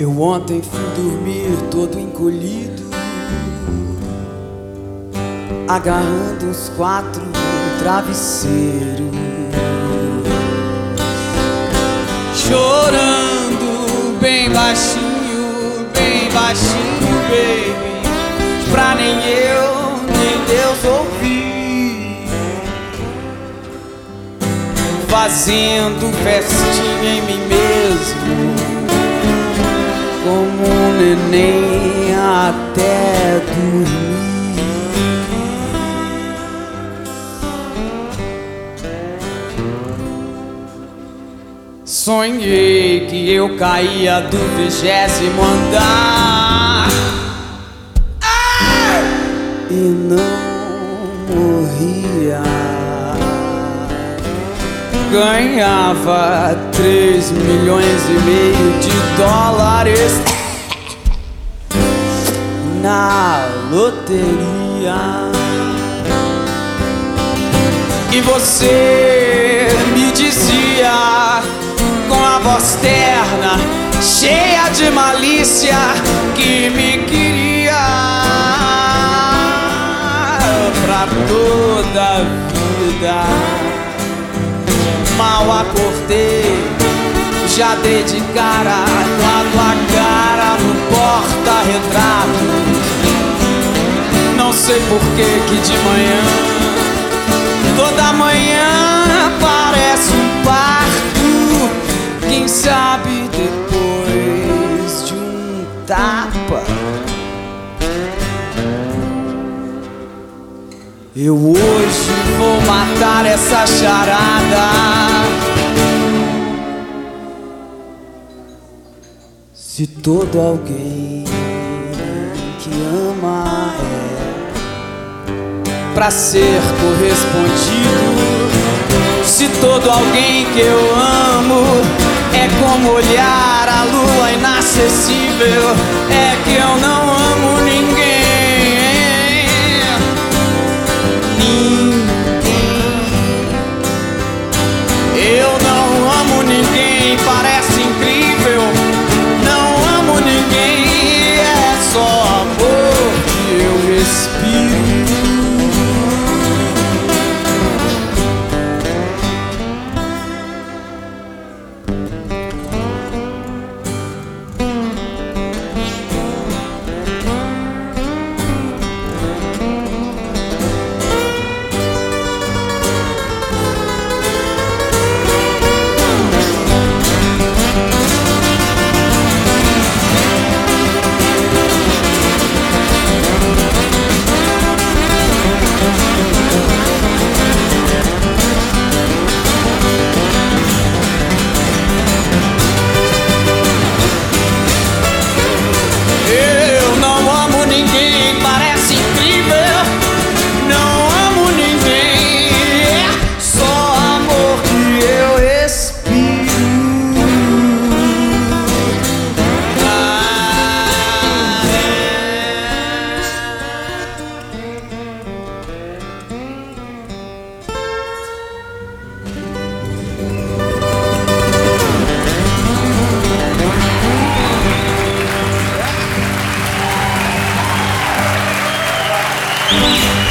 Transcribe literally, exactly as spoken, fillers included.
Eu ontem fui dormir todo encolhido, agarrando os quatro no travesseiro, chorando bem baixinho, bem baixinho, baby, pra nem eu, nem Deus ouvir, fazendo festinha em mim mesmo, como um neném até dormir. Sonhei que eu caía do vigésimo andar ah! e não morria. Ganhava três milhões e meio de dólares na loteria. E você me dizia com a voz terna, cheia de malícia, que me queria pra toda a vida. Mal acordei, já dei de cara, lado a cara no porta-retrato. Não sei por que que de manhã, toda manhã parece um parto. Quem sabe depois de um tapa eu hoje vou matar essa charada. Se todo alguém que ama é pra ser correspondido, se todo alguém que eu amo é como olhar a lua inacessível, é que eu não amo ninguém. Eu não amo ninguém, parece incrível. Não amo ninguém, é só amor que eu respiro. Yeah.